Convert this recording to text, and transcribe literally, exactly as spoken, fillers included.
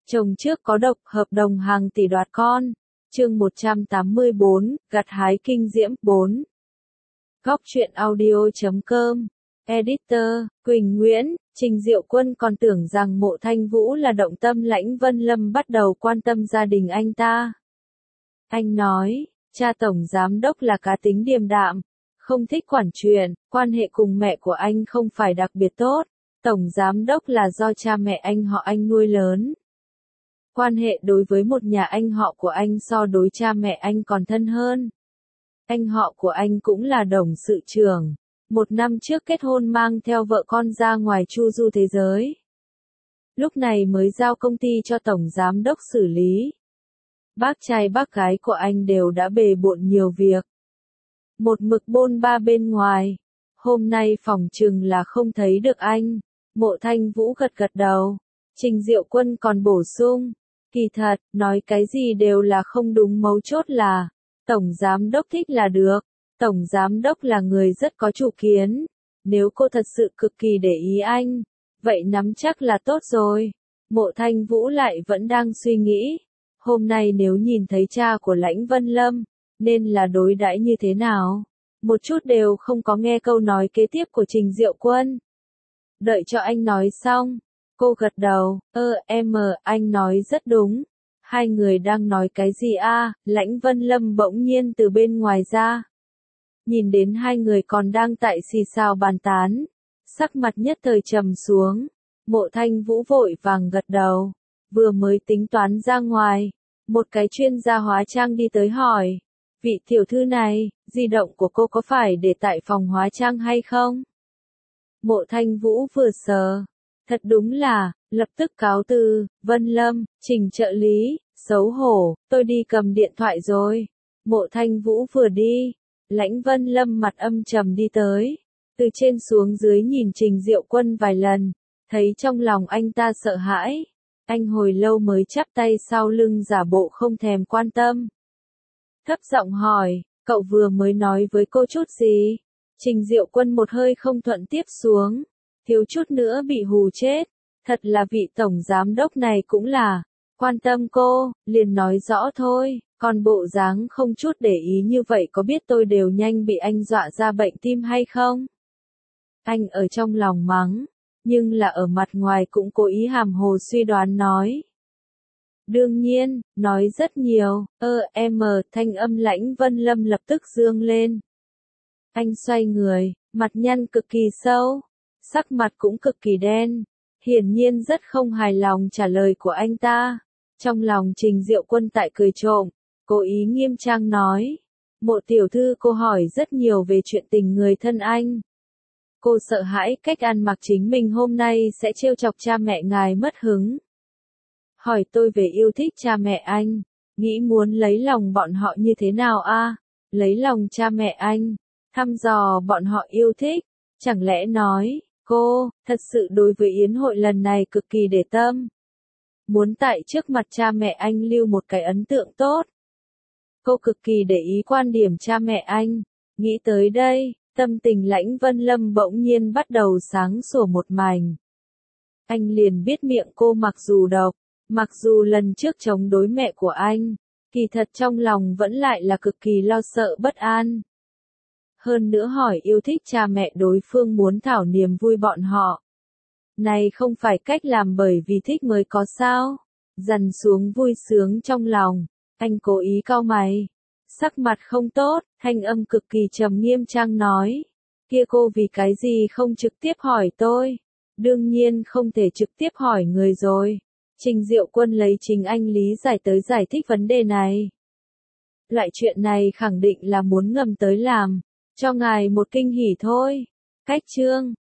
Chồng trước có độc, hợp đồng hàng tỷ đoạt con. Chương một trăm tám mươi bốn, gặt hái kinh diễm. bốn. Góc truyện audio chấm com. Editor, Quỳnh Nguyễn. Trình Diệu Quân còn tưởng rằng Mộ Thanh Vũ là động tâm Lãnh Vân Lâm bắt đầu quan tâm gia đình anh ta. Anh nói, cha tổng giám đốc là cá tính điềm đạm, không thích quản chuyện, quan hệ cùng mẹ của anh không phải đặc biệt tốt. Tổng giám đốc là do cha mẹ anh họ anh nuôi lớn. Quan hệ đối với một nhà anh họ của anh so đối cha mẹ anh còn thân hơn. Anh họ của anh cũng là đồng sự trưởng. Một năm trước kết hôn mang theo vợ con ra ngoài chu du thế giới. Lúc này mới giao công ty cho tổng giám đốc xử lý. Bác trai bác gái của anh đều đã bề bộn nhiều việc. Một mực bôn ba bên ngoài. Hôm nay phòng chừng là không thấy được anh. Mộ Thanh Vũ gật gật đầu. Trình Diệu Quân còn bổ sung. Kỳ thật, nói cái gì đều là không đúng, mấu chốt là tổng giám đốc thích là được. Tổng giám đốc là người rất có chủ kiến. Nếu cô thật sự cực kỳ để ý anh, vậy nắm chắc là tốt rồi. Mộ Thanh Vũ lại vẫn đang suy nghĩ. Hôm nay nếu nhìn thấy cha của Lãnh Vân Lâm, nên là đối đãi như thế nào? Một chút đều không có nghe câu nói kế tiếp của Trình Diệu Quân. Đợi cho anh nói xong. Cô gật đầu, ơ em, anh nói rất đúng. Hai người đang nói cái gì a? Lãnh Vân Lâm bỗng nhiên từ bên ngoài ra. Nhìn đến hai người còn đang tại xì xào bàn tán. Sắc mặt nhất thời trầm xuống. Mộ Thanh Vũ vội vàng gật đầu. Vừa mới tính toán ra ngoài. Một cái chuyên gia hóa trang đi tới hỏi. Vị tiểu thư này, di động của cô có phải để tại phòng hóa trang hay không? Mộ Thanh Vũ vừa sờ. Thật đúng là, lập tức cáo từ, Vân Lâm, Trình trợ lý, xấu hổ, tôi đi cầm điện thoại rồi. Mộ Thanh Vũ vừa đi, Lãnh Vân Lâm mặt âm trầm đi tới, từ trên xuống dưới nhìn Trình Diệu Quân vài lần, thấy trong lòng anh ta sợ hãi. Anh hồi lâu mới chắp tay sau lưng giả bộ không thèm quan tâm. Thấp giọng hỏi, cậu vừa mới nói với cô chút gì? Trình Diệu Quân một hơi không thuận tiếp xuống. Thiếu chút nữa bị hù chết. Thật là vị tổng giám đốc này cũng là quan tâm cô, liền nói rõ thôi, còn bộ dáng không chút để ý như vậy có biết tôi đều nhanh bị anh dọa ra bệnh tim hay không? Anh ở trong lòng mắng, nhưng là ở mặt ngoài cũng cố ý hàm hồ suy đoán nói. Đương nhiên, nói rất nhiều, ơ em, thanh âm Lãnh Vân Lâm lập tức dương lên. Anh xoay người, mặt nhăn cực kỳ sâu. Sắc mặt cũng cực kỳ đen, hiển nhiên rất không hài lòng trả lời của anh ta. Trong lòng Trình Diệu Quân tại cười trộm, cố ý nghiêm trang nói. Mộ tiểu thư, cô hỏi rất nhiều về chuyện tình người thân anh. Cô sợ hãi cách ăn mặc chính mình hôm nay sẽ trêu chọc cha mẹ ngài mất hứng. Hỏi tôi về yêu thích cha mẹ anh, nghĩ muốn lấy lòng bọn họ như thế nào a? Lấy lòng cha mẹ anh, thăm dò bọn họ yêu thích, chẳng lẽ nói. Cô, thật sự đối với yến hội lần này cực kỳ để tâm. Muốn tại trước mặt cha mẹ anh lưu một cái ấn tượng tốt. Cô cực kỳ để ý quan điểm cha mẹ anh. Nghĩ tới đây, tâm tình Lãnh Vân Lâm bỗng nhiên bắt đầu sáng sủa một mảnh. Anh liền biết miệng cô mặc dù độc, mặc dù lần trước chống đối mẹ của anh, kỳ thật trong lòng vẫn lại là cực kỳ lo sợ bất an. Hơn nữa hỏi yêu thích cha mẹ đối phương muốn thảo niềm vui bọn họ. Này không phải cách làm bởi vì thích mới có sao. Dằn xuống vui sướng trong lòng, anh cố ý cau mày. Sắc mặt không tốt, thanh âm cực kỳ trầm nghiêm trang nói. Kia cô vì cái gì không trực tiếp hỏi tôi? Đương nhiên không thể trực tiếp hỏi người rồi. Trình Diệu Quân lấy chính anh lý giải tới giải thích vấn đề này. Loại chuyện này khẳng định là muốn ngầm tới làm. Cho ngài một kinh hỉ thôi. Cách chương